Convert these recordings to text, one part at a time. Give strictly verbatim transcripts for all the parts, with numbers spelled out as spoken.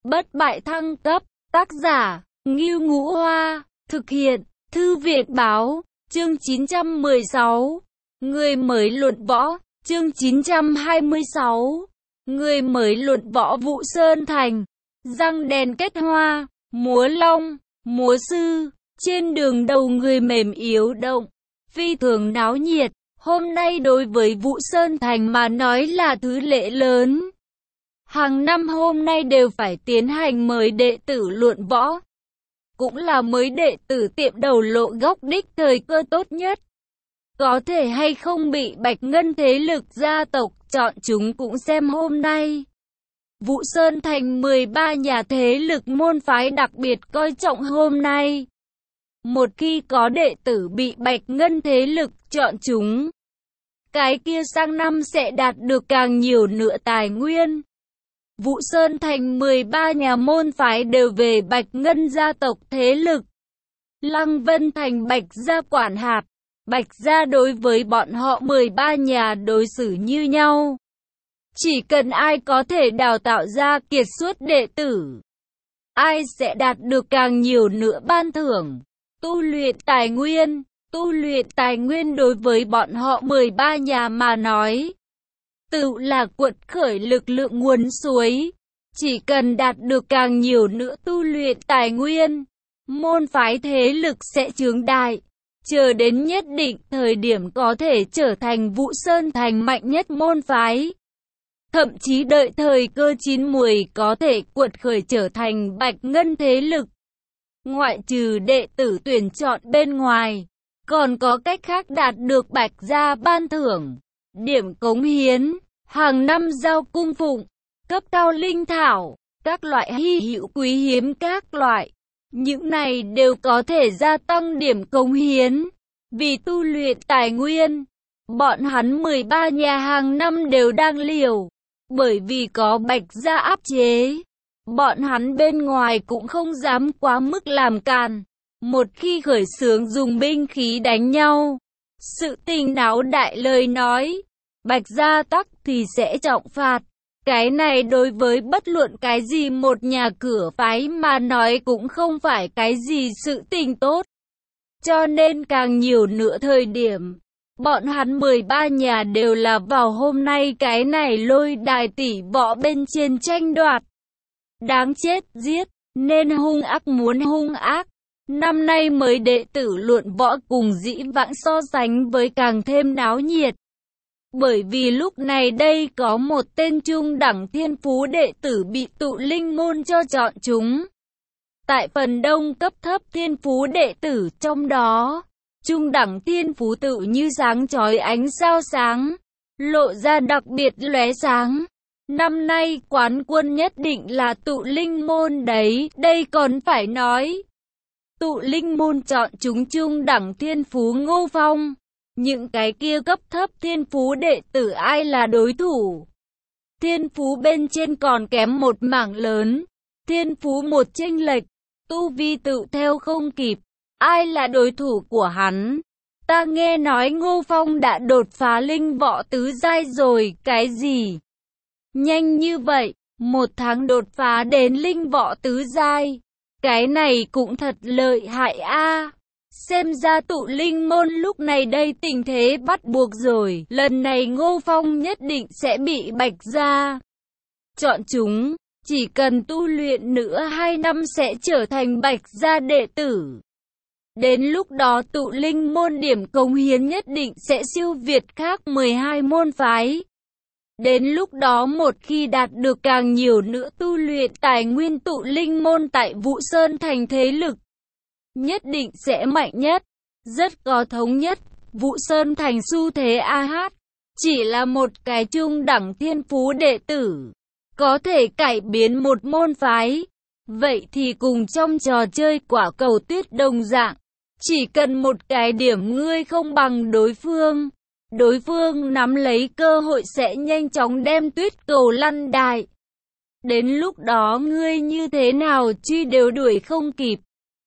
Bất bại thăng cấp, tác giả, Ngưu Ngũ Hoa, thực hiện, Thư viện Báo, chương chín trăm mười sáu. Người mới luận võ, chương chín trăm hai mươi sáu. Người mới luận võ Vũ Sơn Thành, răng đèn kết hoa, múa long, múa sư, trên đường đầu người mềm yếu động, phi thường náo nhiệt. Hôm nay đối với Vũ Sơn Thành mà nói là thứ lễ lớn. Hàng năm hôm nay đều phải tiến hành mời đệ tử luận võ. Cũng là mới đệ tử tiệm đầu lộ góc đích thời cơ tốt nhất. Có thể hay không bị Bạch Ngân thế lực gia tộc chọn chúng cũng xem hôm nay. Vũ Sơn Thành mười ba nhà thế lực môn phái đặc biệt coi trọng hôm nay. Một khi có đệ tử bị Bạch Ngân thế lực chọn chúng, cái kia sang năm sẽ đạt được càng nhiều nữa tài nguyên. Vũ Sơn Thành mười ba nhà môn phái đều về Bạch Ngân gia tộc thế lực. Lăng Vân Thành Bạch gia quản hạt, Bạch gia đối với bọn họ mười ba nhà đối xử như nhau. Chỉ cần ai có thể đào tạo ra kiệt xuất đệ tử, ai sẽ đạt được càng nhiều nữa ban thưởng. Tu luyện tài nguyên, tu luyện tài nguyên đối với bọn họ mười ba nhà mà nói, tự là cuộn khởi lực lượng nguồn suối. Chỉ cần đạt được càng nhiều nữa tu luyện tài nguyên, môn phái thế lực sẽ chướng đại. Chờ đến nhất định thời điểm có thể trở thành Vũ Sơn Thành mạnh nhất môn phái. Thậm chí đợi thời cơ chín muồi có thể cuộn khởi trở thành Bạch Ngân thế lực. Ngoại trừ đệ tử tuyển chọn bên ngoài, còn có cách khác đạt được Bạch gia ban thưởng, điểm cống hiến, hàng năm giao cung phụng, cấp cao linh thảo, các loại hy hữu quý hiếm các loại. Những này đều có thể gia tăng điểm cống hiến. Vì tu luyện tài nguyên, bọn hắn mười ba nhà hàng năm đều đang liều. Bởi vì có Bạch gia áp chế, bọn hắn bên ngoài cũng không dám quá mức làm càn. Một khi khởi xướng dùng binh khí đánh nhau, sự tình náo đại lời nói, Bạch gia tắc thì sẽ trọng phạt. Cái này đối với bất luận cái gì một nhà cửa phái mà nói cũng không phải cái gì sự tình tốt. Cho nên càng nhiều nữa thời điểm, bọn hắn mười ba nhà đều là vào hôm nay cái này lôi đài tỷ võ bên trên tranh đoạt. Đáng chết giết, nên hung ác muốn hung ác. Năm nay mới đệ tử luận võ cùng dĩ vãng so sánh với càng thêm náo nhiệt. Bởi vì lúc này đây có một tên trung đẳng thiên phú đệ tử bị tụ linh môn cho chọn chúng. Tại phần đông cấp thấp thiên phú đệ tử trong đó, trung đẳng thiên phú tự như sáng chói ánh sao sáng, lộ ra đặc biệt lóe sáng. Năm nay quán quân nhất định là tụ linh môn đấy, đây còn phải nói. Tụ linh môn chọn chúng trung đẳng thiên phú Ngô Phong. Những cái kia cấp thấp thiên phú đệ tử ai là đối thủ? Thiên phú bên trên còn kém một mảng lớn. Thiên phú một chênh lệch, tu vi tự theo không kịp. Ai là đối thủ của hắn? Ta nghe nói Ngô Phong đã đột phá linh võ tứ giai rồi, cái gì? Nhanh như vậy, một tháng đột phá đến linh võ tứ giai. Cái này cũng thật lợi hại a. Xem ra tụ linh môn lúc này đây tình thế bắt buộc rồi. Lần này Ngô Phong nhất định sẽ bị Bạch gia chọn chúng. Chỉ cần tu luyện nữa hai năm sẽ trở thành Bạch gia đệ tử. Đến lúc đó tụ linh môn điểm cống hiến nhất định sẽ siêu việt khác mười hai môn phái. Đến lúc đó một khi đạt được càng nhiều nữa tu luyện tài nguyên tụ linh môn tại Vũ Sơn Thành thế lực, nhất định sẽ mạnh nhất, rất có thống nhất. Vũ Sơn Thành xu thế a hát, chỉ là một cái trung đẳng thiên phú đệ tử, có thể cải biến một môn phái. Vậy thì cùng trong trò chơi quả cầu tuyết đồng dạng, chỉ cần một cái điểm ngươi không bằng đối phương, đối phương nắm lấy cơ hội sẽ nhanh chóng đem tuyết cầu lăn đại. Đến lúc đó ngươi như thế nào truy đều đuổi không kịp.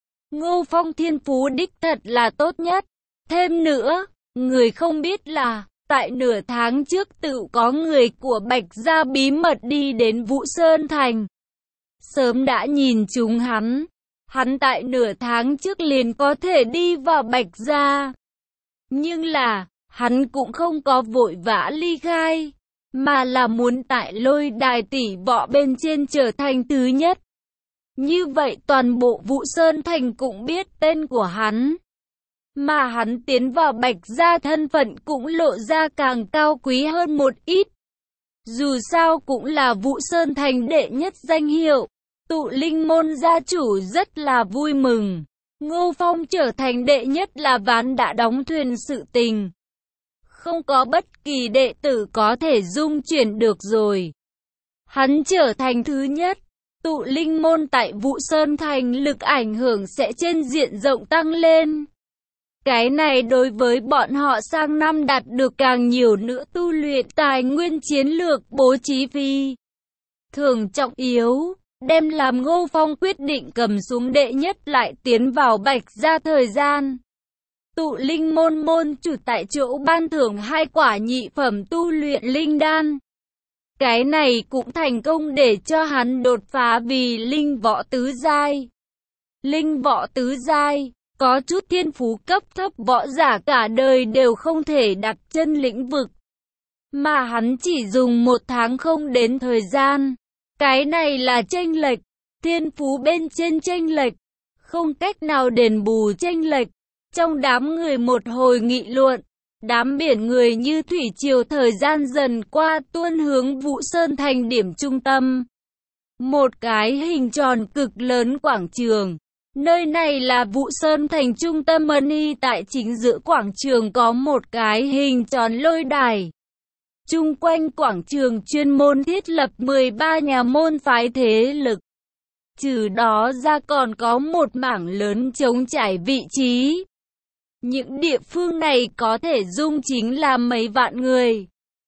Ngô Phong thiên phú đích thật là tốt nhất. Thêm nữa, người không biết là, tại nửa tháng trước tự có người của Bạch gia bí mật đi đến Vũ Sơn Thành. sớm đã nhìn trúng hắn. Hắn tại nửa tháng trước liền có thể đi vào Bạch Gia. Nhưng là, hắn cũng không có vội vã ly khai, mà là muốn tại Lôi Đài tỷ võ bên trên trở thành thứ nhất. Như vậy toàn bộ Vũ Sơn Thành cũng biết tên của hắn. Mà hắn tiến vào Bạch Gia thân phận cũng lộ ra càng cao quý hơn một ít. Dù sao cũng là Vũ Sơn Thành đệ nhất danh hiệu. Tụ Linh môn gia chủ rất là vui mừng. Ngô Phong trở thành đệ nhất là ván đã đóng thuyền sự tình. Không có bất kỳ đệ tử có thể dung chuyển được rồi. Hắn trở thành thứ nhất. Tụ Linh môn tại Vũ Sơn Thành lực ảnh hưởng sẽ trên diện rộng tăng lên. Cái này đối với bọn họ sang năm đạt được càng nhiều nữa tu luyện tài nguyên chiến lược bố trí phi thường trọng yếu, đem làm Ngô Phong quyết định cầm xuống đệ nhất lại tiến vào Bạch Gia thời gian. Tụ Linh môn môn chủ tại chỗ ban thưởng hai quả nhị phẩm tu luyện linh đan. Cái này cũng thành công để cho hắn đột phá vì linh võ tứ giai. Linh võ tứ giai, có chút thiên phú cấp thấp võ giả cả đời đều không thể đặt chân lĩnh vực. Mà hắn chỉ dùng một tháng không đến thời gian. Cái này là chênh lệch, thiên phú bên trên chênh lệch, không cách nào đền bù chênh lệch. Trong đám người một hồi nghị luận, đám biển người như thủy triều thời gian dần qua tuôn hướng Vũ Sơn Thành điểm trung tâm. Một cái hình tròn cực lớn quảng trường. Nơi này là Vũ Sơn Thành trung tâm Mani, tại chính giữa quảng trường có một cái hình tròn lôi đài. Chung quanh quảng trường chuyên môn thiết lập mười ba nhà môn phái thế lực. Trừ đó ra còn có một mảng lớn trống trải vị trí. Những địa phương này có thể dung chính là mấy vạn người.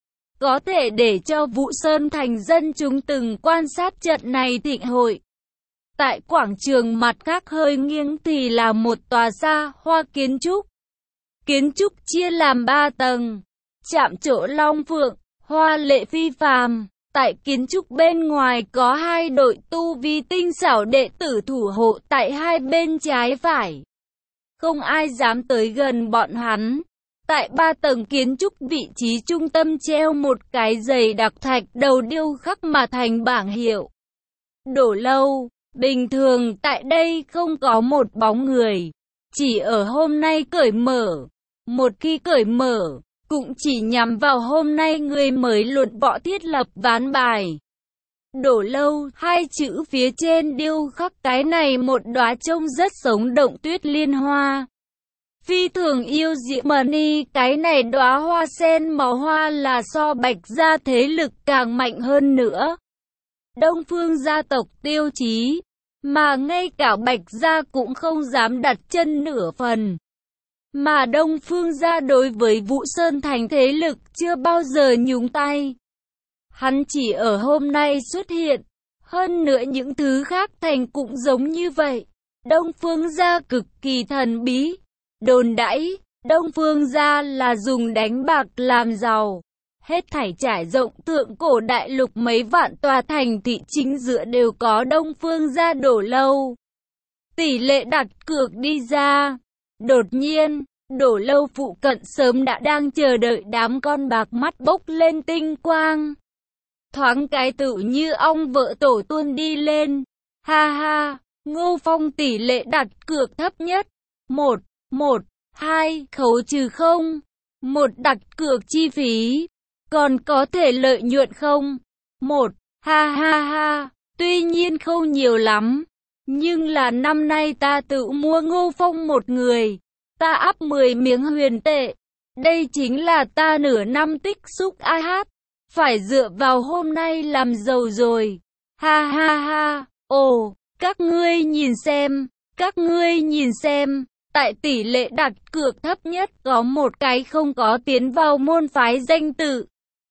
Có thể để cho Vũ Sơn Thành dân chúng từng quan sát trận này thịnh hội. Tại quảng trường mặt khác hơi nghiêng thì là một tòa xa hoa kiến trúc. Kiến trúc chia làm ba tầng. Chạm trổ long phượng, hoa lệ phi phàm. Tại kiến trúc bên ngoài có hai đội tu vi tinh xảo đệ tử thủ hộ tại hai bên trái phải. Không ai dám tới gần bọn hắn. Tại ba tầng kiến trúc vị trí trung tâm treo một cái dày đặc thạch đầu điêu khắc mà thành bảng hiệu. Đổ lâu, bình thường tại đây không có một bóng người. Chỉ ở hôm nay cởi mở. Một khi cởi mở, cũng chỉ nhằm vào hôm nay người mới luận võ thiết lập ván bài. Đổ lâu, hai chữ phía trên điêu khắc cái này một đóa trông rất sống động tuyết liên hoa. Phi thường yêu diễm Mani, cái này đóa hoa sen màu hoa là so Bạch Gia thế lực càng mạnh hơn nữa. Đông Phương gia tộc tiêu chí, mà ngay cả Bạch Gia cũng không dám đặt chân nửa phần. Mà Đông Phương gia đối với Vũ Sơn Thành thế lực chưa bao giờ nhúng tay. Hắn chỉ ở hôm nay xuất hiện, hơn nữa những thứ khác thành cũng giống như vậy. Đông Phương gia cực kỳ thần bí. Đồn đãi, Đông Phương gia là dùng đánh bạc làm giàu. Hết thảy trải rộng thượng cổ đại lục mấy vạn tòa thành thị chính giữa đều có Đông Phương gia đổ lâu. Tỷ lệ đặt cược đi ra. Đột nhiên, đổ lâu phụ cận sớm đã đang chờ đợi đám con bạc mắt bốc lên tinh quang. Thoáng cái tự như ong vợ tổ tuôn đi lên. Ha ha, Ngô Phong tỷ lệ đặt cược thấp nhất. Một, một, hai, khấu trừ không. Một đặt cược chi phí. Còn có thể lợi nhuận không? Một, ha ha ha, tuy nhiên không nhiều lắm. Nhưng là năm nay ta tự mua Ngô Phong một người. Ta áp mười miếng huyền tệ. Đây chính là ta nửa năm tích xúc a hát. Phải dựa vào hôm nay làm giàu rồi. Ha ha ha, ồ, các ngươi nhìn xem, các ngươi nhìn xem. Tại tỷ lệ đặt cược thấp nhất có một cái không có tiến vào môn phái danh tự.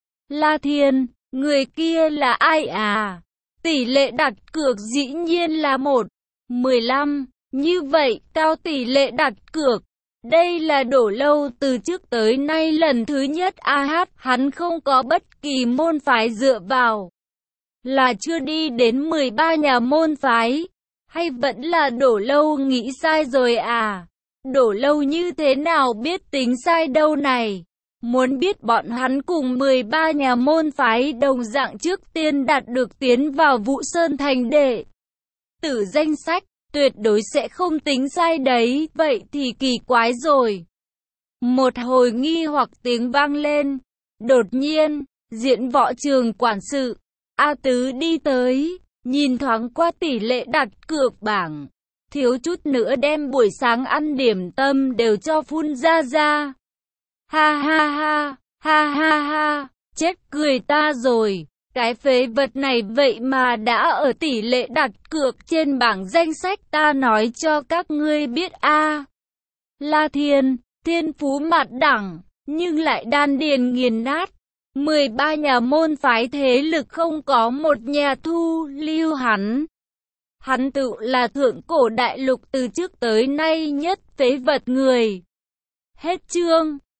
La Thiên, người kia là ai à? Tỷ lệ đặt cược dĩ nhiên là một, mười lăm. Như vậy, cao tỷ lệ đặt cược. Đây là đổ lâu từ trước tới nay lần thứ nhất a hát, hắn không có bất kỳ môn phái dựa vào. Là chưa đi đến mười ba nhà môn phái, hay vẫn là Đổ Lâu nghĩ sai rồi à? Đổ Lâu như thế nào biết tính sai đâu này? Muốn biết bọn hắn cùng mười ba nhà môn phái đồng dạng trước tiên đạt được tiến vào Vũ Sơn Thành đệ tử danh sách, tuyệt đối sẽ không tính sai đấy, vậy thì kỳ quái rồi. Một hồi nghi hoặc tiếng vang lên, đột nhiên, diễn võ trường quản sự, A Tứ đi tới, nhìn thoáng qua tỷ lệ đặt cược bảng, thiếu chút nữa đem buổi sáng ăn điểm tâm đều cho phun ra ra. Ha ha ha, ha ha ha, chết cười ta rồi, cái phế vật này vậy mà đã ở tỷ lệ đặt cược trên bảng danh sách, ta nói cho các ngươi biết a. À, La Thiên, thiên phú mạt đẳng, nhưng lại đan điền nghiền nát. mười ba nhà môn phái thế lực không có một nhà thu lưu hắn. Hắn tự là thượng cổ đại lục từ trước tới nay nhất phế vật người. Hết chương.